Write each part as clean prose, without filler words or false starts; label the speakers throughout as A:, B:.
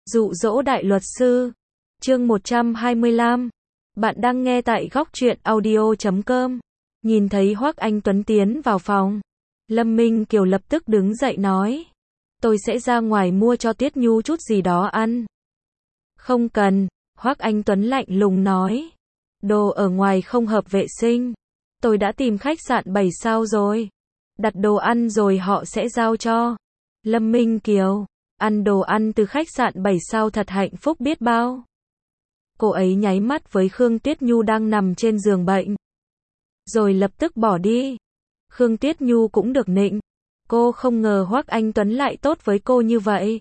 A: Dụ dỗ đại luật sư. Chương 125. Bạn đang nghe tại góc truyện audio.com. Nhìn thấy Hoắc Anh Tuấn tiến vào phòng, Lâm Minh Kiều lập tức đứng dậy nói: "Tôi sẽ ra ngoài mua cho Tiết Nhu chút gì đó ăn." "Không cần." Hoắc Anh Tuấn lạnh lùng nói. "Đồ ở ngoài không hợp vệ sinh. Tôi đã tìm khách sạn 7 sao rồi. Đặt đồ ăn rồi họ sẽ giao cho." Lâm Minh Kiều: "Ăn đồ ăn từ khách sạn 7 sao thật hạnh phúc biết bao." Cô ấy nháy mắt với Khương Tuyết Nhu đang nằm trên giường bệnh, rồi lập tức bỏ đi. Khương Tuyết Nhu cũng được nịnh. Cô không ngờ Hoắc Anh Tuấn lại tốt với cô như vậy.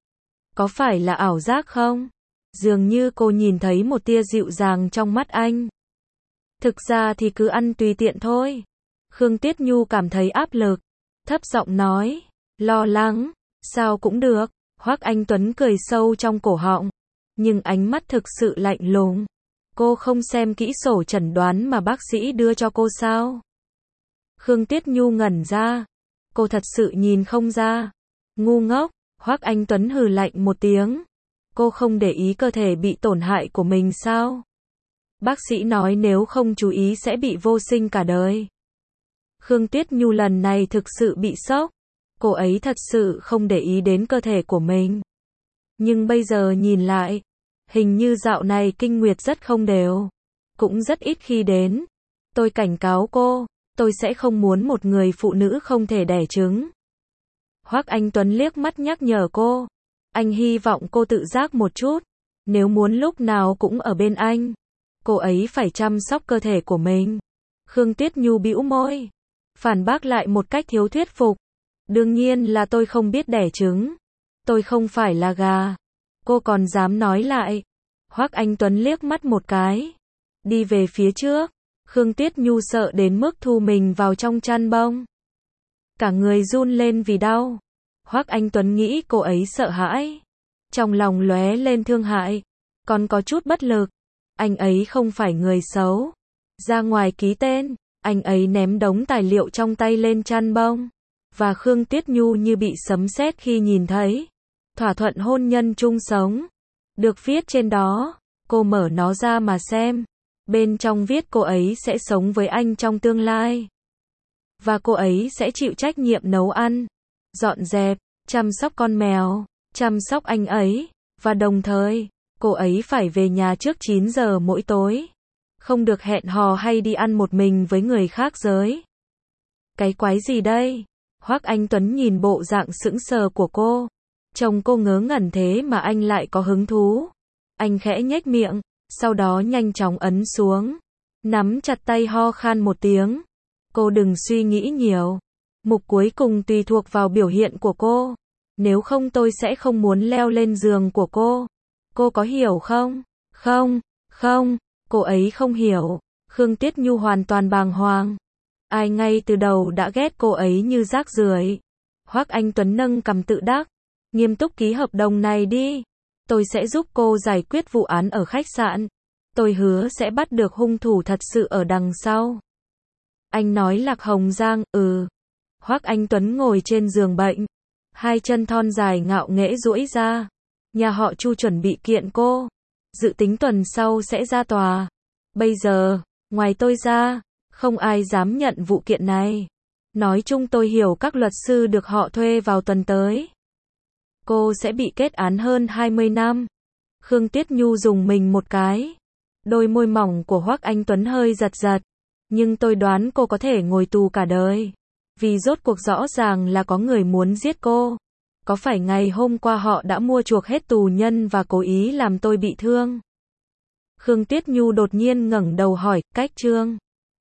A: Có phải là ảo giác không? Dường như cô nhìn thấy một tia dịu dàng trong mắt anh. Thực ra thì cứ ăn tùy tiện thôi. Khương Tuyết Nhu cảm thấy áp lực, thấp giọng nói: "Lo lắng, sao cũng được." Hoắc Anh Tuấn cười sâu trong cổ họng, nhưng ánh mắt thực sự lạnh lùng. "Cô không xem kỹ sổ chẩn đoán mà bác sĩ đưa cho cô sao?" Khương Tuyết Nhu ngẩn ra. Cô thật sự nhìn không ra. "Ngu ngốc." Hoắc Anh Tuấn hừ lạnh một tiếng. "Cô không để ý cơ thể bị tổn hại của mình sao? Bác sĩ nói nếu không chú ý sẽ bị vô sinh cả đời." Khương Tuyết Nhu lần này thực sự bị sốc. Cô ấy thật sự không để ý đến cơ thể của mình. Nhưng bây giờ nhìn lại, hình như dạo này kinh nguyệt rất không đều, cũng rất ít khi đến. "Tôi cảnh cáo cô, tôi sẽ không muốn một người phụ nữ không thể đẻ trứng." Hoắc Anh Tuấn liếc mắt nhắc nhở cô. Anh hy vọng cô tự giác một chút. Nếu muốn lúc nào cũng ở bên anh, cô ấy phải chăm sóc cơ thể của mình. Khương Tuyết Nhu bĩu môi, phản bác lại một cách thiếu thuyết phục. "Đương nhiên là tôi không biết đẻ trứng. Tôi không phải là gà." Cô còn dám nói lại. Hoắc Anh Tuấn liếc mắt một cái, đi về phía trước. Khương Tuyết Nhu sợ đến mức thu mình vào trong chăn bông, cả người run lên vì đau. Hoắc Anh Tuấn nghĩ cô ấy sợ hãi, trong lòng lóe lên thương hại, còn có chút bất lực. Anh ấy không phải người xấu. Ra ngoài ký tên. Anh ấy ném đống tài liệu trong tay lên chăn bông, và Khương Tuyết Nhu như bị sấm sét khi nhìn thấy thỏa thuận hôn nhân chung sống được viết trên đó. Cô mở nó ra mà xem. Bên trong viết cô ấy sẽ sống với anh trong tương lai, và cô ấy sẽ chịu trách nhiệm nấu ăn, dọn dẹp, chăm sóc con mèo, chăm sóc anh ấy, và đồng thời, cô ấy phải về nhà trước 9 giờ mỗi tối. Không được hẹn hò hay đi ăn một mình với người khác giới. Cái quái gì đây? Hoắc Anh Tuấn nhìn bộ dạng sững sờ của cô. Trông cô ngớ ngẩn thế mà anh lại có hứng thú. Anh khẽ nhếch miệng, sau đó nhanh chóng ấn xuống, nắm chặt tay ho khan một tiếng. "Cô đừng suy nghĩ nhiều. Mục cuối cùng tùy thuộc vào biểu hiện của cô. Nếu không tôi sẽ không muốn leo lên giường của cô. Cô có hiểu không?" Không, cô ấy không hiểu. Khương Tuyết Nhu hoàn toàn bàng hoàng. Ai ngay từ đầu đã ghét cô ấy như rác rưởi. Hoắc Anh Tuấn nâng cằm tự đắc. "Nghiêm túc ký hợp đồng này đi. Tôi sẽ giúp cô giải quyết vụ án ở khách sạn. Tôi hứa sẽ bắt được hung thủ thật sự ở đằng sau." Anh nói Lạc Hồng Giang. Hoắc Anh Tuấn ngồi trên giường bệnh, hai chân thon dài ngạo nghễ duỗi ra. "Nhà họ Chu chuẩn bị kiện cô, dự tính tuần sau sẽ ra tòa. Bây giờ, ngoài tôi ra, không ai dám nhận vụ kiện này. Nói chung tôi hiểu các luật sư được họ thuê vào tuần tới. Cô sẽ bị kết án hơn 20 năm. Khương Tuyết Nhu rùng mình một cái. Đôi môi mỏng của Hoắc Anh Tuấn hơi giật giật. "Nhưng tôi đoán cô có thể ngồi tù cả đời. Vì rốt cuộc rõ ràng là có người muốn giết cô. Có phải ngày hôm qua họ đã mua chuộc hết tù nhân và cố ý làm tôi bị thương?" Khương Tuyết Nhu đột nhiên ngẩng đầu hỏi: "Cách Trương?"